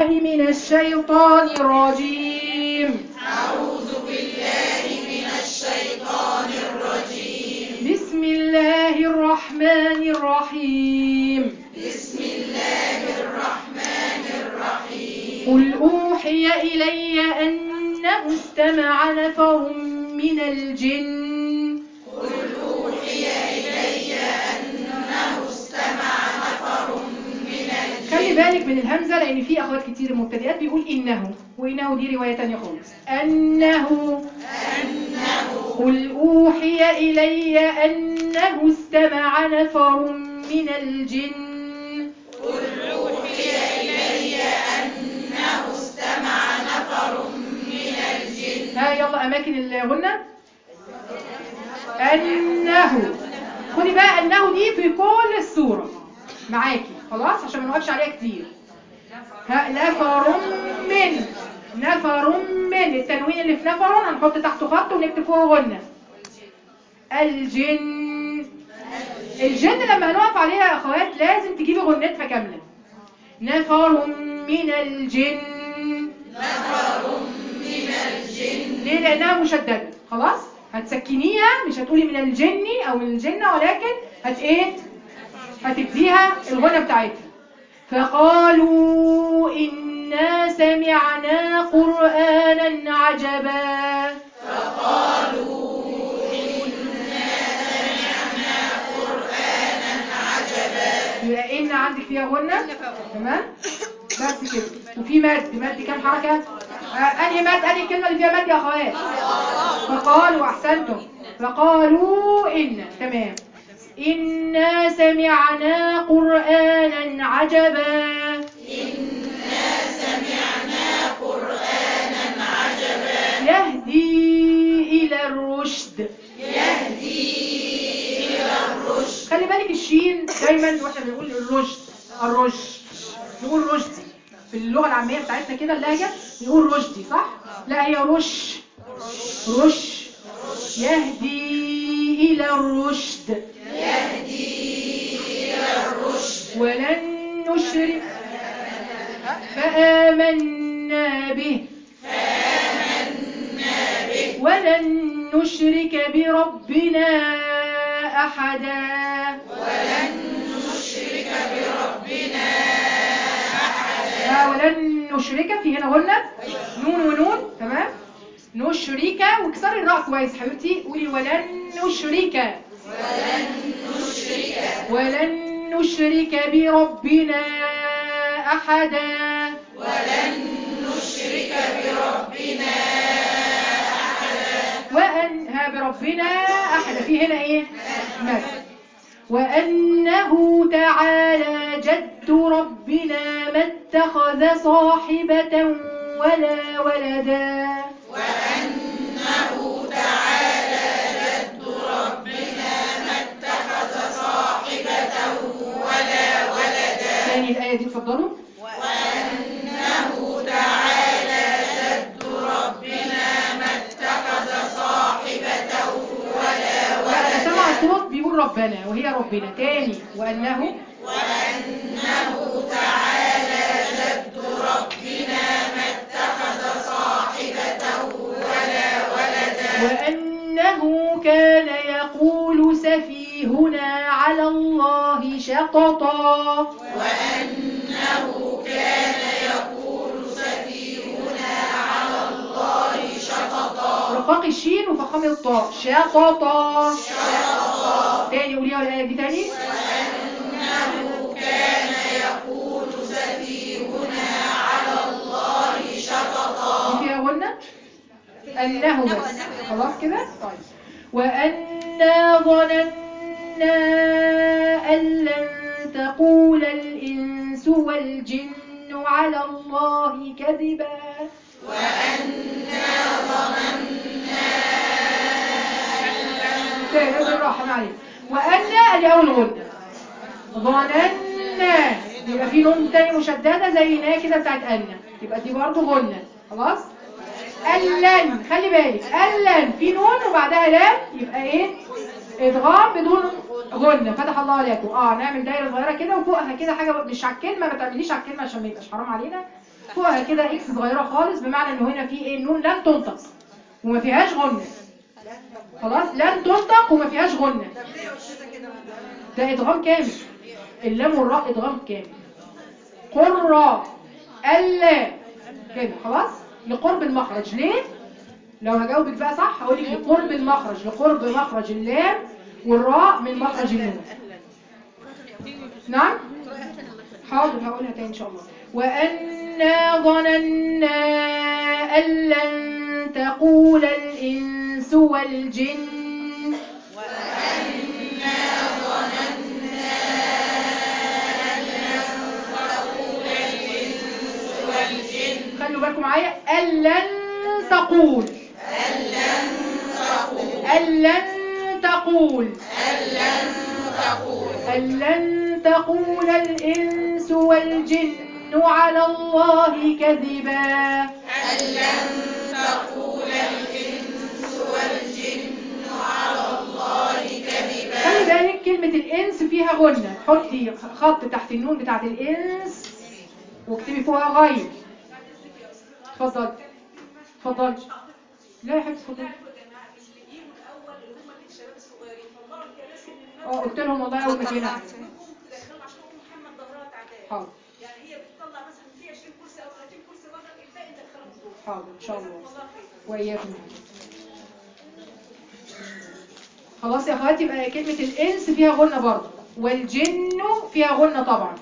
من الشيطان الرجيم. أعوذ بالله من الشيطان الرجيم. بسم الله الرحمن الرحيم. بسم الله الرحمن الرحيم. قل أوحي إلي أنه استمع نفر من الجن. قل أوحي إلي أنه استمع نفر من الجن. خلي بالك من الهمزة لأن في أخوات كتير المبتدئات بيقول إنه، وإنه دي رواية تانية خالص. أنه قل أوحي إلي أنه استمع نفر من الجن. قل أوحي إلي أنه استمع نفر من الجن. ها يلا أماكن الغنة. أنه، خدي بقى أنه دي في كل السورة معاكي خلاص عشان ما نوقفش عليها كتير. ها نفر من، نفر من، التنوين اللي في نفر هنحط تحته خط ونكتب فوقه غنة. الجن، الجن لما هنقف عليها يا اخوات لازم تجيبي غنتها كامله. نفر من الجن. نفر من الجن. ليه؟ لانها مشدده خلاص، هتسكنيها مش هتقولي من الجن او من الجنه، ولكن هتديها الغنى بتاعتها. فقالوا إنا سمعنا قرآنا عجبا. فقالوا إنا سمعنا قرآنا عجبا. يبقى إن عندك فيها غنى تمام بس كده، وفي مد كام حركة؟ أنهي مد؟ أنهي الكلمة اللي فيها مد يا أخوات؟ فقالوا، أحسنتم. فقالوا إن، تمام. إنا سمعنا قرآنا عجبا. إنا سمعنا قرآنا عجبا. يهدي إلى الرشد. يهدي إلى الرشد. خلي بالك الشين دايما واحنا بنقول الرشد، الرشد نقول رشدي في اللغة العامية بتاعتنا كده اللهجة نقول رشدي صح؟ لا هي رش، رش. يهدي إلى الرشد. يهدي إلى الرشد. ولن نشرك، فآمنا به، ولن نشرك بربنا أحدا. ولن نشرك بربنا ولن نشرك، في هنا غنة نون ونون تمام. نشرك، واكسري الراء كويس حبيبتي، قولي ولن نشرك. ولن نشرك بربنا أحدا. ولن نشرك بربنا وأنها بربنا أحد، في هنا إيه؟ مد. وأنه تعالى جد ربنا ما اتخذ صاحبة ولا ولدا. وأنه تعالى جد ربنا ما اتخذ صاحبة ولا ولدا. ثاني الآية دي اتفضلوا. وأنه تعالى جد ربنا ما اتخذ صاحبة ولا لا ولدا. أنا سمع صوت بيقول ربنا وهي ربنا. تاني وأنه تعالى جد ربنا ما اتخذ صاحبة ولا ولدا. وأنه كان يقول سفيهنا على الله شططا. وأنه كان يقول سفيهنا على الله شططا. رقاق الشين وفخام الطاء. شططا. تاني قوليها الآية دي تاني. وأنه كان يقول سفيهنا على الله شططا. دي فيها غنة أنه بس خلاص كده. طيب وأنا ظننا أن لن تقول الإنس والجن على الله كذبا. وأنا ظننا تاني بالراحة معلش. وأنا دي أول غنة. ظننا يبقى في نون تاني مشددة زي نا كده بتاعت أن، يبقى دي برضو غنة خلاص. ألن، خلي بالك ألن في نون وبعدها لام، يبقى ايه؟ ادغام بدون غنة. فتح الله عليكم. نعمل دايرة صغيرة كده وفوقها كده حاجة مش على الكلمة، ما تعمليش على الكلمة عشان ما يبقاش حرام علينا. فوقها كده اكس صغيره خالص، بمعنى انه هنا في ايه؟ النون لم تنطق وما فيهاش غنه. خلاص، لم تنطق وما فيهاش غنه، ده ادغام كامل. اللام والراء ادغام كامل. قرة الا كده خلاص، لقرب المخرج. ليه؟ لو هجاوبك بقى صح هقول لك لقرب المخرج، لقرب مخرج اللام والراء من مخرج النون. نعم حاضر هقولها تاني ان شاء الله. وأنا ظننا أن لن تقول الإنس والجن. وأنا ظننا أن لن تقول الإنس والجن. خلوا بالكم معايا، أن لن تقول، أن لن تقول، أن لن تقول، أن لن تقول، أن لن تقول الإنس والجن على الله كذبا. أن لن تقول الإنس والجن على الله كذبا. خلي بالك كلمة الإنس فيها غنة، حطي خط تحت النون بتاعت الإنس واكتبي فوقها غير. اتفضل اتفضل. لا يا حبيبتي اتفضل. قلت لهم والله اول ما جينا. حاضر. يعني هي بتطلع مثلا في 20 كرسي او 30 كرسي بره، الباقي ندخلهم جوه. حاضر ان شاء الله. واياكم. خلاص يا اخواتي، يبقى كلمة الانس فيها غنة برضه، والجن فيها غنة طبعا.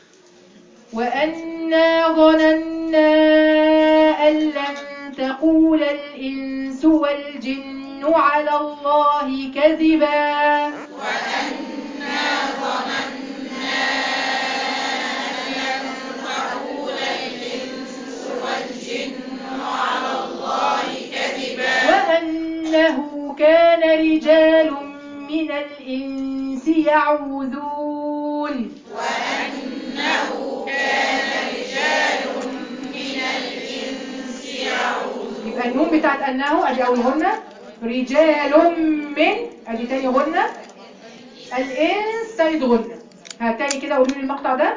وأنا ظننا أن لن تقول الإنس والجن على الله كذبا. وأنا ظننا أن لن تقول الإنس والجن على الله كذبا. وأنه كان رجال من الإنس يعوذون. وأنه كان رجال من الإنس يعوذون. يبقى النون بتاعت أنه أدي أول غنة، رجال من أدي تاني غنة، الإنس تالت غنة. ها تاني كده قولوا لي المقطع ده.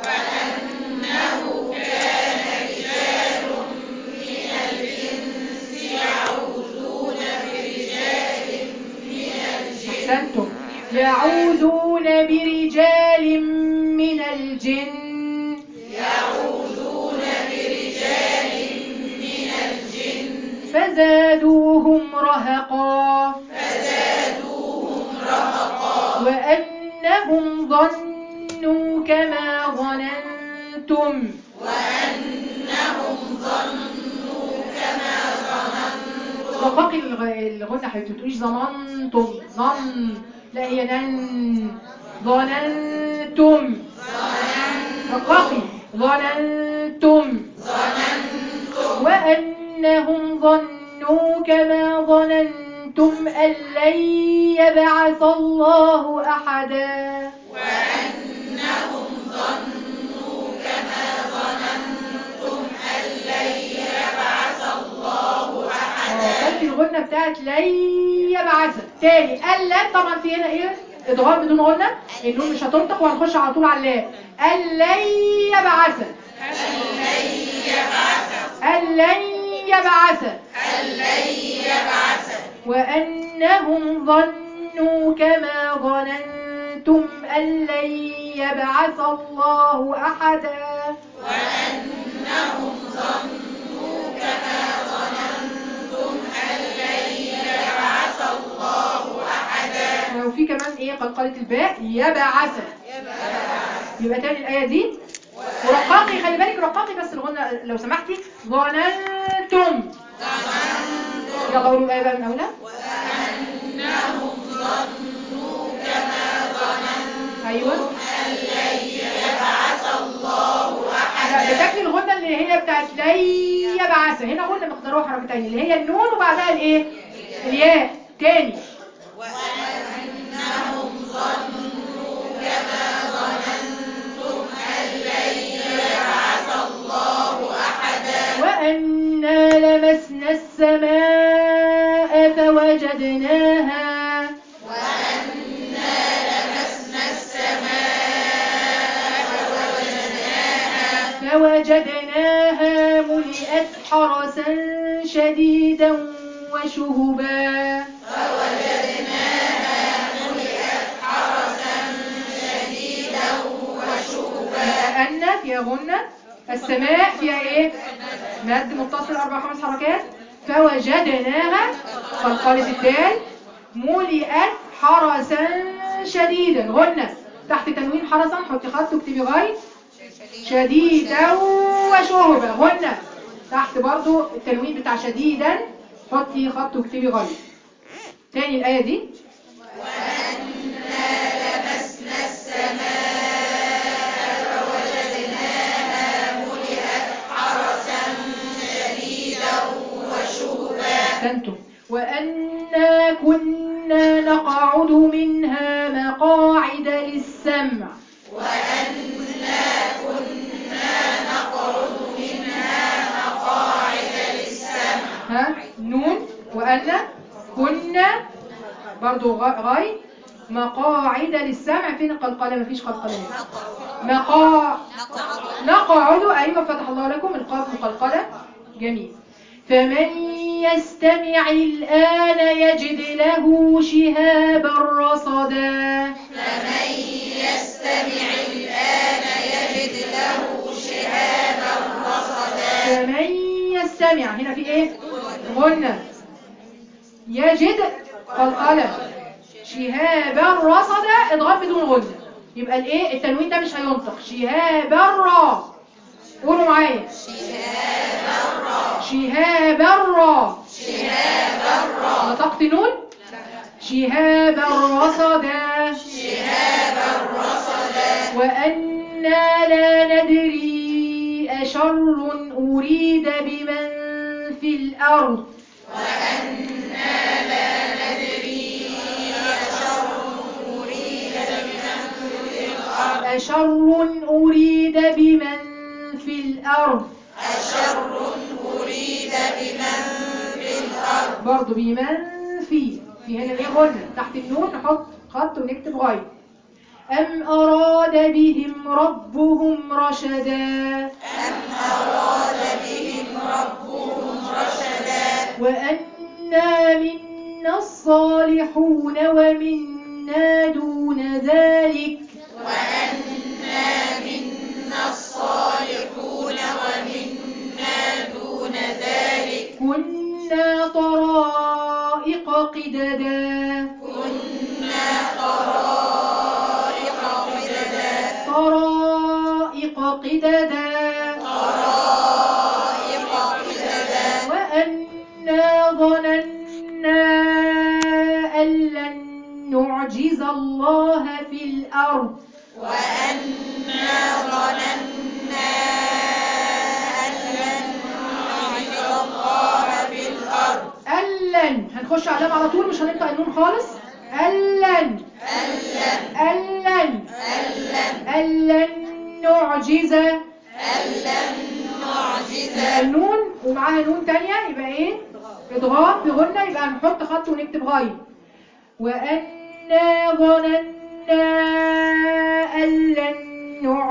وأنه كان رجال من الإنس يعوذون برجال من الجن. أحسنتم، يعوذون برجال من الجن. يعوذون برجال من الجن. فزادوهم رهقا. فزادوهم رهقا. وأنهم ظنوا كما ظننتم. وأنهم ظنوا كما ظننتم. رقاقي الغنة حبيبتي، ما تقوليش ظننتم ظن، لا هي نن. ظننتم، رقاقي ظننتم. وأنهم ظنوا كما ظننتم أن لن يبعث الله أحدا. وأنهم ظنوا كما ظننتم أن لن يبعث الله أحدا. فانت الغنة بتاعت لن يبعث تاني. ألن طبعا في هنا ايه؟ إضغام بدون غنة، النون مش هتنطق وهنخش على طول على اللام. ألن يبعث، ألن يبعث، ألن يبعث. وأنهم ظنوا كما ظننتم أن لن يبعث الله أحدا. وأنهم ظنوا كما ظننتم أن لن يبعث الله أحدا. وفي كمان ايه قلقلة الباء، يبعث. يبقى تاني الآية دي. ورقاقي خلي بالك رقاقي بس الغنة لو سمحتي. ظننتم. يلا قولوا الآية بقى من أولها. وأنهم ظنوا كما ظننتم أيوة. أن لن يبعث الله أحدا. لا بتاكلي الغنة اللي هي بتاعت لن يبعث، هنا غنة مقدارها حركتين اللي هي النون وبعدها الايه؟ الياء. تاني. وأنهم ظنوا كما ظننتم أن لن يبعث الله أحدا. وأنا لمسنا السماء فوجدناها، وأنا لمسنا السماء فوجدناها وجدناها ملئت حرسا شديدا وشهبا. أن فيها غنة، السماء فيها ايه؟ مد متصل 4 5 حركات. فوجدناها قلقلة الدال ملئت حرسا شديدا، غنة تحت تنوين حرسا حطي خط واكتبي غاية شديدا وشهبا، غنة تحت برضو التنوين بتاع شديدا حطي خط واكتبي غاية. تاني الآية دي أحسنتم. وأنا كنا نقعد منها مقاعد للسمع. ها نون وأنا كنا برضو غاي مقاعد للسمع. فين القلقلة؟ مفيش قلقلة. نقعد، أيوة فتح الله لكم، القاف مقلقلة. جميل. فمن يستمع الآن يجد له شهابا رصدا. فمن يستمع هنا في ايه؟ غنة. يجد قلقلة. شهابا رصدا ادغام بدون غنة، يبقى الايه التنوين ده مش هينطق. شهابا را، قولوا معايا شهابا را. نطقت نون. شهابا رصدا. وأنا لا ندري أشر أريد بمن في الأرض. أشر أريد بمن في الأرض. برضو بمن في هنا ايه غنة تحت النون، نحط خط ونكتب غاية. أم أراد بهم ربهم رشدا. وأنا منا الصالحون ومنا دون ذلك. كنا طرائق قددا. طرائق قددا. وأنا ظننا أن لن نعجز الله في الأرض. ألن هنخش على على طول، مش هننطق النون خالص. ألن نعجز. النون ومعاها نون تانية يبقى ايه؟ ادغام بغنة، يبقى نحط خط ونكتب غاية. وأنا ظننا أن لن نعجز